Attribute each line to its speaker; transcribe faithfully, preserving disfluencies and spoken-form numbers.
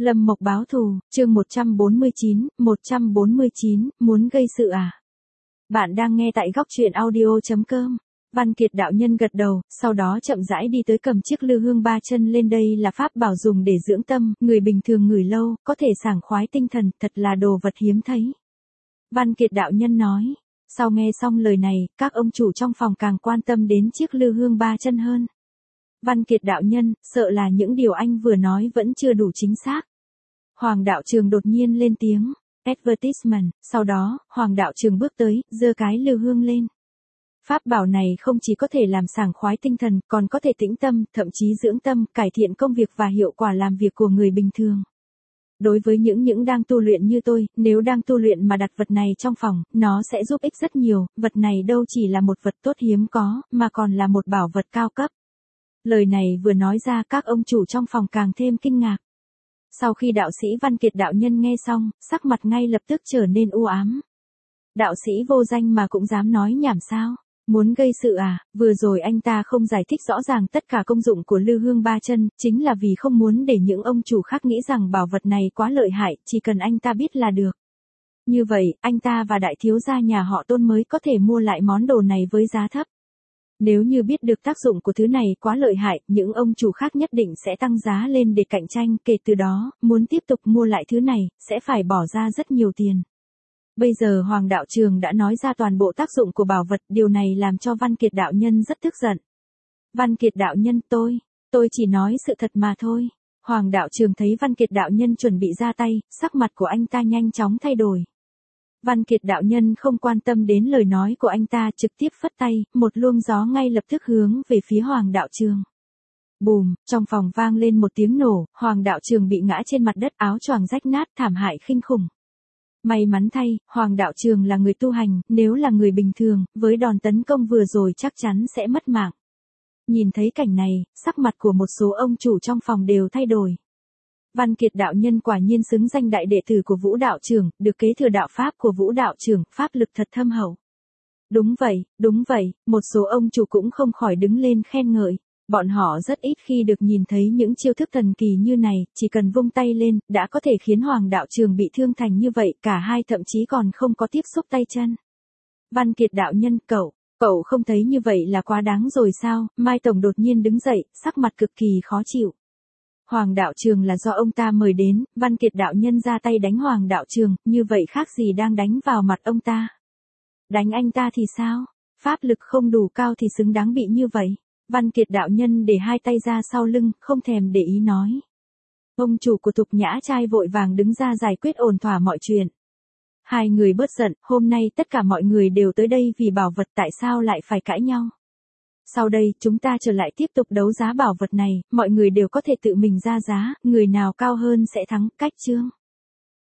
Speaker 1: Lâm Mộc báo thù, chương một trăm bốn mươi chín, một trăm bốn mươi chín, muốn gây sự à? Bạn đang nghe tại góc truyện audio chấm com. Văn Kiệt đạo nhân gật đầu, sau đó chậm rãi đi tới cầm chiếc lư hương ba chân lên, đây là pháp bảo dùng để dưỡng tâm, người bình thường ngửi lâu, có thể sảng khoái tinh thần, thật là đồ vật hiếm thấy. Văn Kiệt đạo nhân nói, sau nghe xong lời này, các ông chủ trong phòng càng quan tâm đến chiếc lư hương ba chân hơn. Văn Kiệt đạo nhân, sợ là những điều anh vừa nói vẫn chưa đủ chính xác. Hoàng đạo trường đột nhiên lên tiếng, advertisement, sau đó, Hoàng đạo trường bước tới, giơ cái lư hương lên. Pháp bảo này không chỉ có thể làm sảng khoái tinh thần, còn có thể tĩnh tâm, thậm chí dưỡng tâm, cải thiện công việc và hiệu quả làm việc của người bình thường. Đối với những những đang tu luyện như tôi, nếu đang tu luyện mà đặt vật này trong phòng, nó sẽ giúp ích rất nhiều, vật này đâu chỉ là một vật tốt hiếm có, mà còn là một bảo vật cao cấp. Lời này vừa nói ra, các ông chủ trong phòng càng thêm kinh ngạc. Sau khi đạo sĩ Văn Kiệt đạo nhân nghe xong, sắc mặt ngay lập tức trở nên u ám. Đạo sĩ vô danh mà cũng dám nói nhảm sao? Muốn gây sự à? Vừa rồi anh ta không giải thích rõ ràng tất cả công dụng của lư hương ba chân, chính là vì không muốn để những ông chủ khác nghĩ rằng bảo vật này quá lợi hại, chỉ cần anh ta biết là được. Như vậy, anh ta và đại thiếu gia nhà họ Tôn mới có thể mua lại món đồ này với giá thấp. Nếu như biết được tác dụng của thứ này quá lợi hại, những ông chủ khác nhất định sẽ tăng giá lên để cạnh tranh, kể từ đó, muốn tiếp tục mua lại thứ này, sẽ phải bỏ ra rất nhiều tiền. Bây giờ Hoàng đạo trường đã nói ra toàn bộ tác dụng của bảo vật, điều này làm cho Văn Kiệt đạo nhân rất tức giận. Văn Kiệt đạo nhân, tôi, tôi chỉ nói sự thật mà thôi. Hoàng đạo trường thấy Văn Kiệt đạo nhân chuẩn bị ra tay, sắc mặt của anh ta nhanh chóng thay đổi. Văn Kiệt đạo nhân không quan tâm đến lời nói của anh ta, trực tiếp phất tay, một luồng gió ngay lập tức hướng về phía Hoàng đạo trường. Bùm, trong phòng vang lên một tiếng nổ, Hoàng đạo trường bị ngã trên mặt đất, áo choàng rách nát, thảm hại kinh khủng. May mắn thay, Hoàng đạo trường là người tu hành, nếu là người bình thường, với đòn tấn công vừa rồi chắc chắn sẽ mất mạng. Nhìn thấy cảnh này, sắc mặt của một số ông chủ trong phòng đều thay đổi. Văn Kiệt đạo nhân quả nhiên xứng danh đại đệ tử của Vũ đạo trưởng, được kế thừa đạo pháp của Vũ đạo trưởng, pháp lực thật thâm hậu. Đúng vậy, đúng vậy, một số ông chủ cũng không khỏi đứng lên khen ngợi. Bọn họ rất ít khi được nhìn thấy những chiêu thức thần kỳ như này, chỉ cần vung tay lên, đã có thể khiến Hoàng đạo trường bị thương thành như vậy, cả hai thậm chí còn không có tiếp xúc tay chân. Văn Kiệt đạo nhân, cậu, cậu không thấy như vậy là quá đáng rồi sao? Mai Tổng đột nhiên đứng dậy, sắc mặt cực kỳ khó chịu. Hoàng đạo trường là do ông ta mời đến, Văn Kiệt đạo nhân ra tay đánh Hoàng đạo trường, như vậy khác gì đang đánh vào mặt ông ta. Đánh anh ta thì sao? Pháp lực không đủ cao thì xứng đáng bị như vậy. Văn Kiệt đạo nhân để hai tay ra sau lưng, không thèm để ý nói. Ông chủ của Thục Nhã trai vội vàng đứng ra giải quyết ổn thỏa mọi chuyện. Hai người bớt giận, hôm nay tất cả mọi người đều tới đây vì bảo vật, tại sao lại phải cãi nhau? Sau đây, chúng ta trở lại tiếp tục đấu giá bảo vật này, mọi người đều có thể tự mình ra giá, người nào cao hơn sẽ thắng, cách chương.